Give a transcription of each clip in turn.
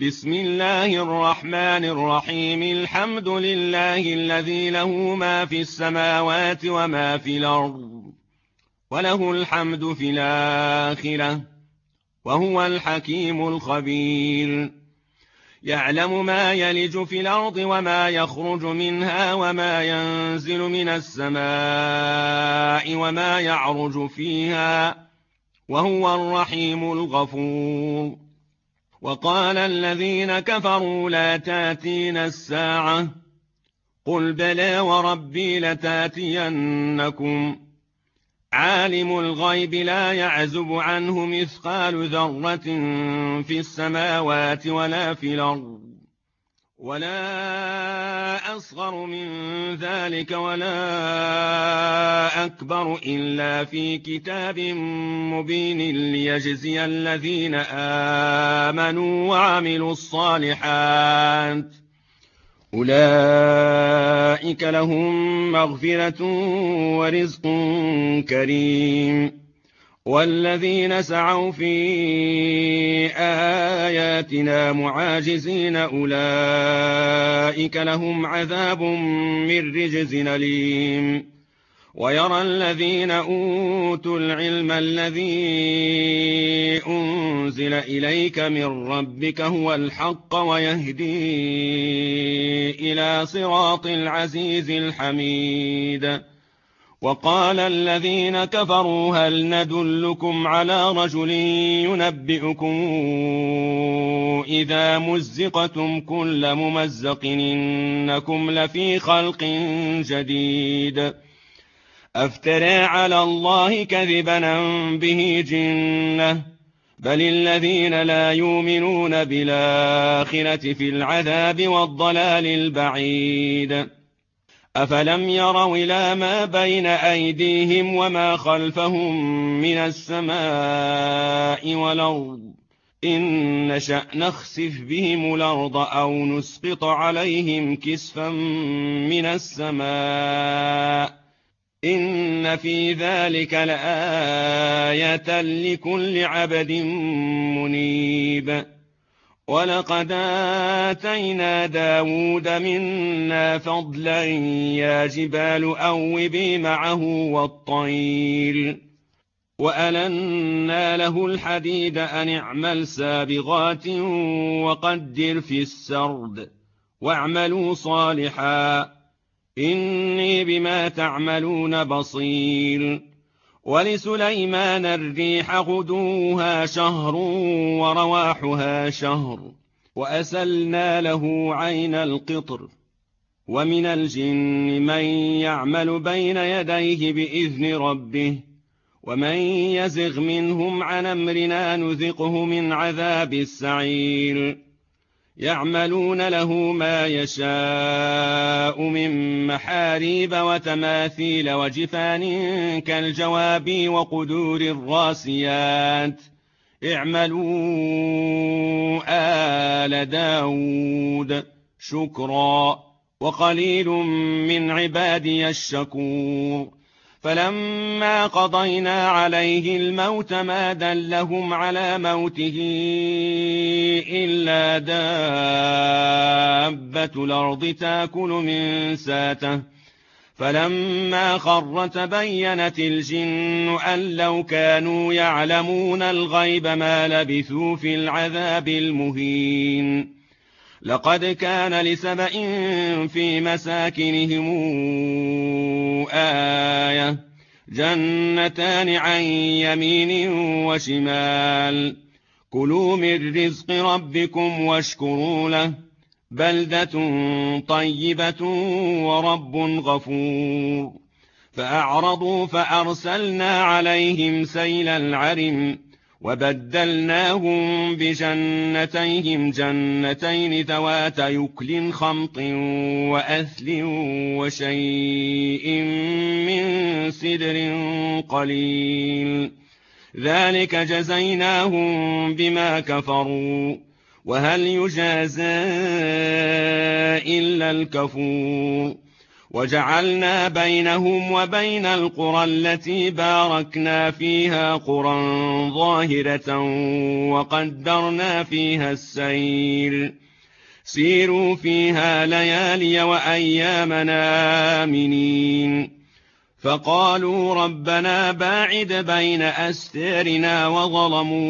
بسم الله الرحمن الرحيم. الحمد لله الذي له ما في السماوات وما في الأرض وله الحمد في الآخرة وهو الحكيم الخبير. يعلم ما يلج في الأرض وما يخرج منها وما ينزل من السماء وما يعرج فيها وهو الرحيم الغفور. وقال الذين كفروا لا تأتينا الساعة قل بلى وربي لتأتينكم عالم الغيب لا يعزب عنه مثقال ذرة في السماوات ولا في الأرض ولا أصغر من ذلك ولا أكبر إلا في كتاب مبين ليجزي الذين آمنوا وعملوا الصالحات أولئك لهم مغفرة ورزق كريم. والذين سعوا في آياتنا معاجزين أولئك لهم عذاب من رجز أليم. ويرى الذين أوتوا العلم الذي أنزل إليك من ربك هو الحق ويهدي إلى صراط العزيز الحميد. وقال الذين كفروا هل ندلكم على رجل ينبئكم إذا مزقتم كل ممزق إنكم لفي خلق جديد أفترى على الله كذبا به جنة بل الذين لا يؤمنون بالآخرة في العذاب والضلال البعيد. أفلم يروا إلى ما بين أيديهم وما خلفهم من السماء والأرض إن نشأ نخسف بهم الأرض أو نسقط عليهم كسفا من السماء إن في ذلك لآية لكل عبد منيب. ولقد آتينا داود منا فضلا يا جبال أوبي معه والطير وألنا له الحديد أن اعمل سابغات وقدر في السرد واعملوا صالحا إني بما تعملون بصير. ولسليمان الريح غدوها شهر ورواحها شهر وأسلنا له عين القطر. ومن الجن من يعمل بين يديه بإذن ربه ومن يزغ منهم عن أمرنا نذقه من عذاب السعير. يعملون له ما يشاء من محاريب وتماثيل وجفان كالجواب وقدور الراسيات اعملوا آل داود شكرا وقليل من عبادي الشكور. فلما قضينا عليه الموت ما دلهم على موته إلا دابة الأرض تأكل من ساته فلما خر تبينت الجن أن لو كانوا يعلمون الغيب ما لبثوا في العذاب المهين. لقد كان لسبإ في مساكنهم آية جنتان عن يمين وشمال كلوا من رزق ربكم واشكروا له بلدة طيبة ورب غفور. فأعرضوا فأرسلنا عليهم سيل العرم وبدلناهم بجنتيهم جنتين ذوات يكل خمط وأثل وشيء من سدر قليل ذلك جزيناهم بما كفروا وهل يجازى إلا الكفور. وجعلنا بينهم وبين القرى التي باركنا فيها قرى ظاهرة وقدرنا فيها السير سيروا فيها ليالي وأيامنا آمنين فقالوا ربنا باعد بين أستارنا وظلموا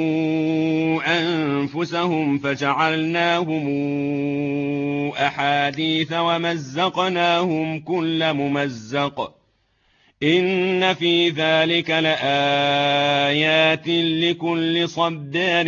أنفسهم فجعلناهم أحاديث ومزقناهم كل ممزق إن في ذلك لآيات لكل صبار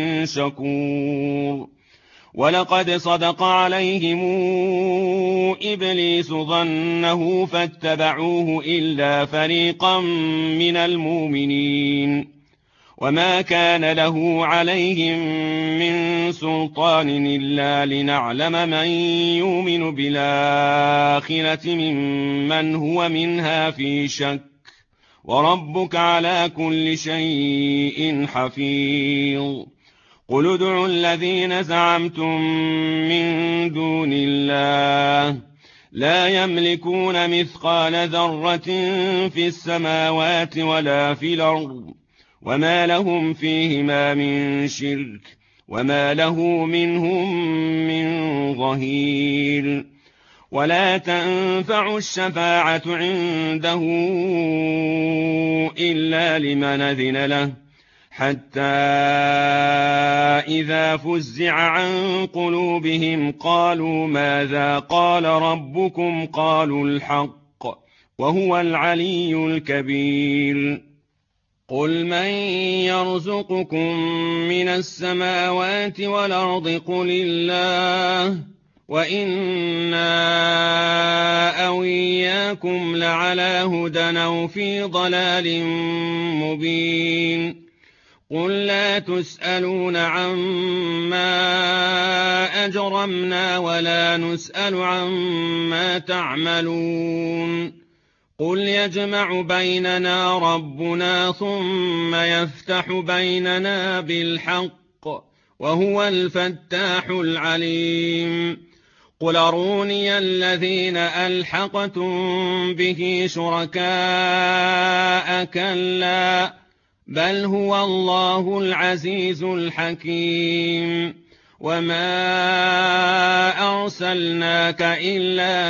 شكور ولقد صدق عليهم إبليس ظنه فاتبعوه إلا فريقا من المؤمنين وما كان له عليهم من سلطان إلا لنعلم من يؤمن بالآخرة ممن هو منها في شك وربك على كل شيء حفيظ قل ادعوا الذين زعمتم من دون الله لا يملكون مثقال ذرة في السماوات ولا في الأرض وما لهم فيهما من شرك وما له منهم من ظهير ولا تنفع الشفاعة عنده إلا لمن أذن له حتى إذا فزع عن قلوبهم قالوا ماذا قال ربكم قالوا الحق وهو العلي الكبير قل من يرزقكم من السماوات والأرض قل الله وإنا أو إياكم لعلى هدى أو في ضلال مبين قل لا تسألون عما أجرمنا ولا نسأل عما تعملون قل يجمع بيننا ربنا ثم يفتح بيننا بالحق وهو الفتاح العليم قل أروني الذين ألحقتم به شركاء كلا بل هو الله العزيز الحكيم وما أرسلناك إلا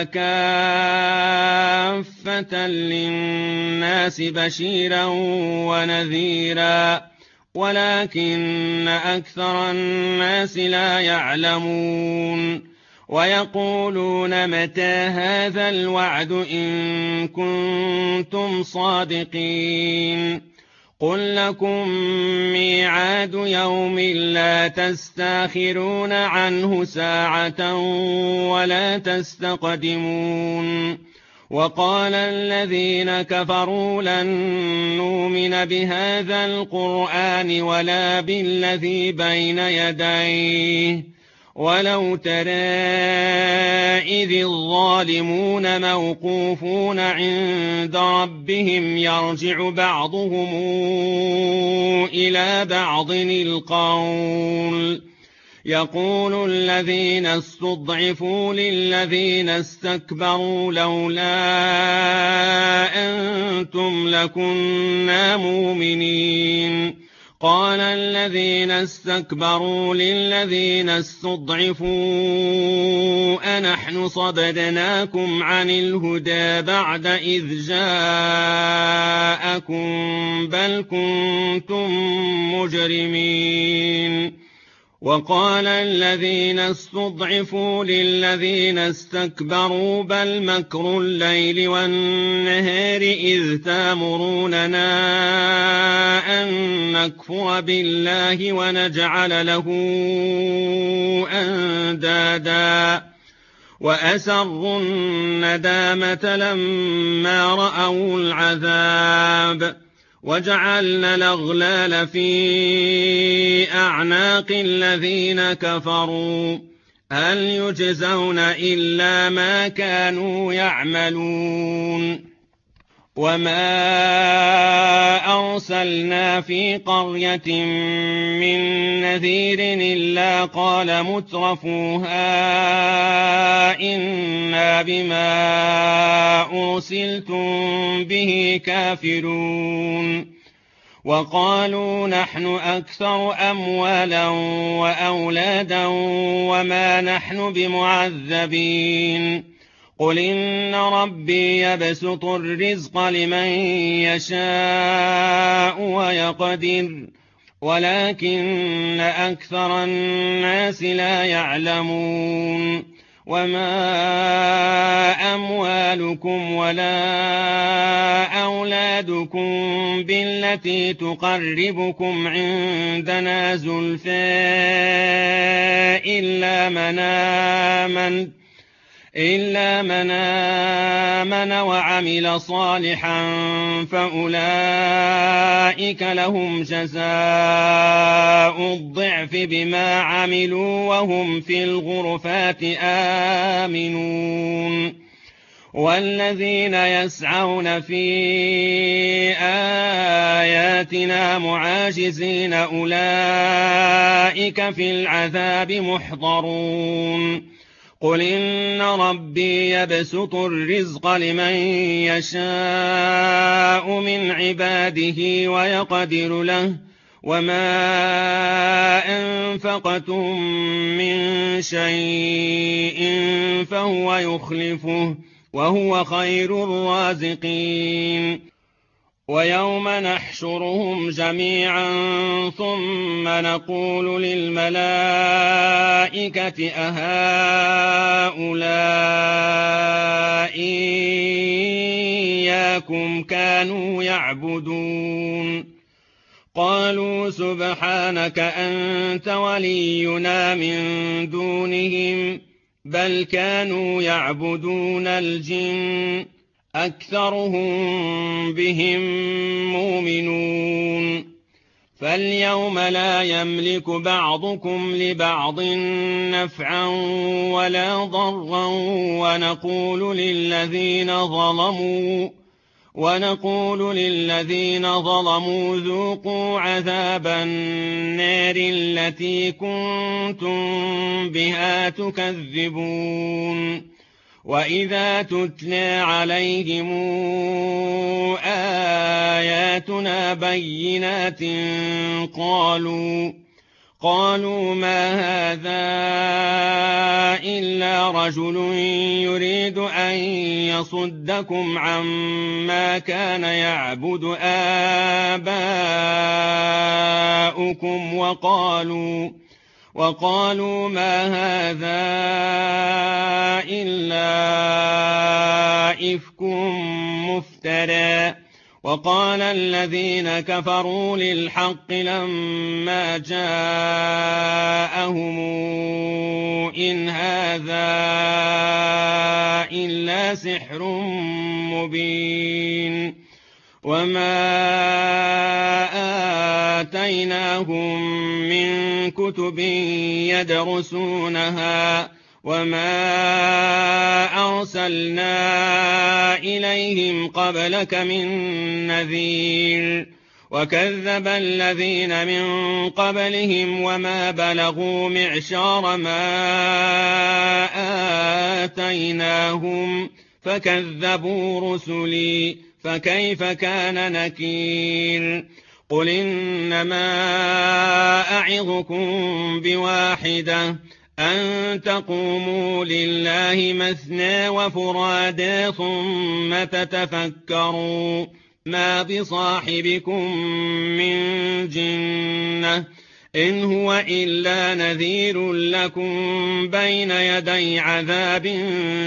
كافة للناس بشيرا ونذيرا ولكن أكثر الناس لا يعلمون ويقولون متى هذا الوعد إن كنتم صادقين قل لكم ميعاد يوم لا تستاخرون عنه ساعة ولا تستقدمون وقال الذين كفروا لن نؤمن بهذا القرآن ولا بالذي بين يديه ولو ترى إذ الظالمون موقوفون عند ربهم يرجع بعضهم إلى بعض القول يقول الذين استضعفوا للذين استكبروا لولا أنتم لكنا مؤمنين قال الذين استكبروا للذين استضعفوا أنحن صددناكم عن الهدى بعد إذ جاءكم بل كنتم مجرمين وقال الذين استضعفوا للذين استكبروا بل مكر الليل والنهار إذ تامروننا أن نكفر بالله ونجعل له أندادا وأسروا الندامة لما رأوا العذاب وجعلنا الأغلال في أعناق الذين كفروا هل يجزون إلا ما كانوا يعملون وما أرسلنا في قرية من نذير إلا قال مترفوها إنا بما أرسلتم به كافرون وقالوا نحن أكثر أموالا وأولادا وما نحن بمعذبين قل إن ربي يبسط الرزق لمن يشاء ويقدر ولكن أكثر الناس لا يعلمون وما أموالكم ولا أولادكم بالتي تقربكم عندنا زلفى إلا من آمن وعمل صالحا فأولئك لهم جزاء الضعف بما عملوا وهم في الغرفات آمنون والذين يسعون في آياتنا معاجزين أولئك في العذاب محضرون قل إن ربي يبسط الرزق لمن يشاء من عباده ويقدر له وما أنفقتم من شيء فهو يخلفه وهو خير الرازقين ويوم نحشرهم جميعا ثم نقول للملائكة أهؤلاء إياكم كانوا يعبدون قالوا سبحانك أنت ولينا من دونهم بل كانوا يعبدون الجن أكثرهم بهم مؤمنون فاليوم لا يملك بعضكم لبعض نفعا ولا ضرا ونقول للذين ظلموا ذوقوا عذاب النار التي كنتم بها تكذبون وإذا تتلى عليهم آياتنا بينات قالوا ما هذا إلا رجل يريد أن يصدكم عما كان يعبد آباؤكم وقالوا ما هذا إلا إفك مفترى وقال الذين كفروا للحق لما جاءهم إن هذا إلا سحر مبين وما آتيناهم من كتب يدرسونها وما أرسلنا إليهم قبلك من نذير وكذب الذين من قبلهم وما بلغوا معشار ما آتيناهم فكذبوا رسلي فكيف كان نكير قل إنما أعظكم بواحدة أن تقوموا لله مثنى وفرادى ثم تتفكروا ما بصاحبكم من جنة إن هو إلا نذير لكم بين يدي عذاب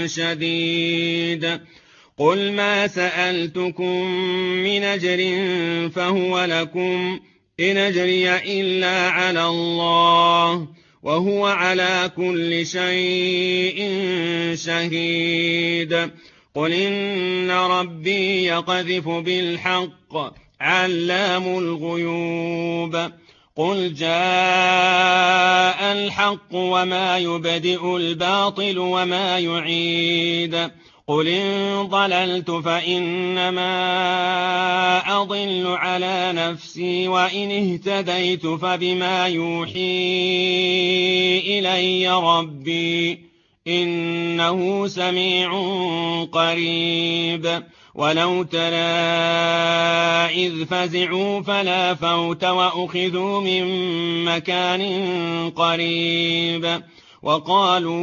شديد قل ما سألتكم من أجر فهو لكم إن أجري إلا على الله وهو على كل شيء شهيد قل إن ربي يقذف بالحق علام الغيوب قل جاء الحق وما يبدئ الباطل وما يعيد قل إن ضللت فإنما أضل على نفسي وإن اهتديت فبما يوحي إلي ربي إنه سميع قريب ولو ترى إذ فزعوا فلا فوت وأخذوا من مكان قريب وقالوا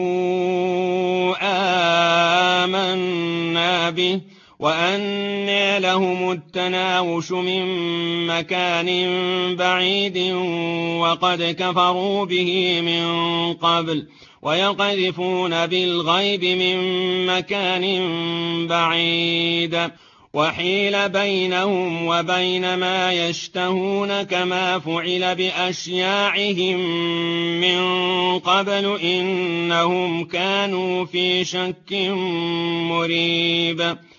آمنا به وأنى لهم التناوش من مكان بعيد وقد كفروا به من قبل ويقذفون بالغيب من مكان بعيد وحيل بينهم وبين ما يشتهون كما فعل بأشياعهم من قبل إنهم كانوا في شك مريب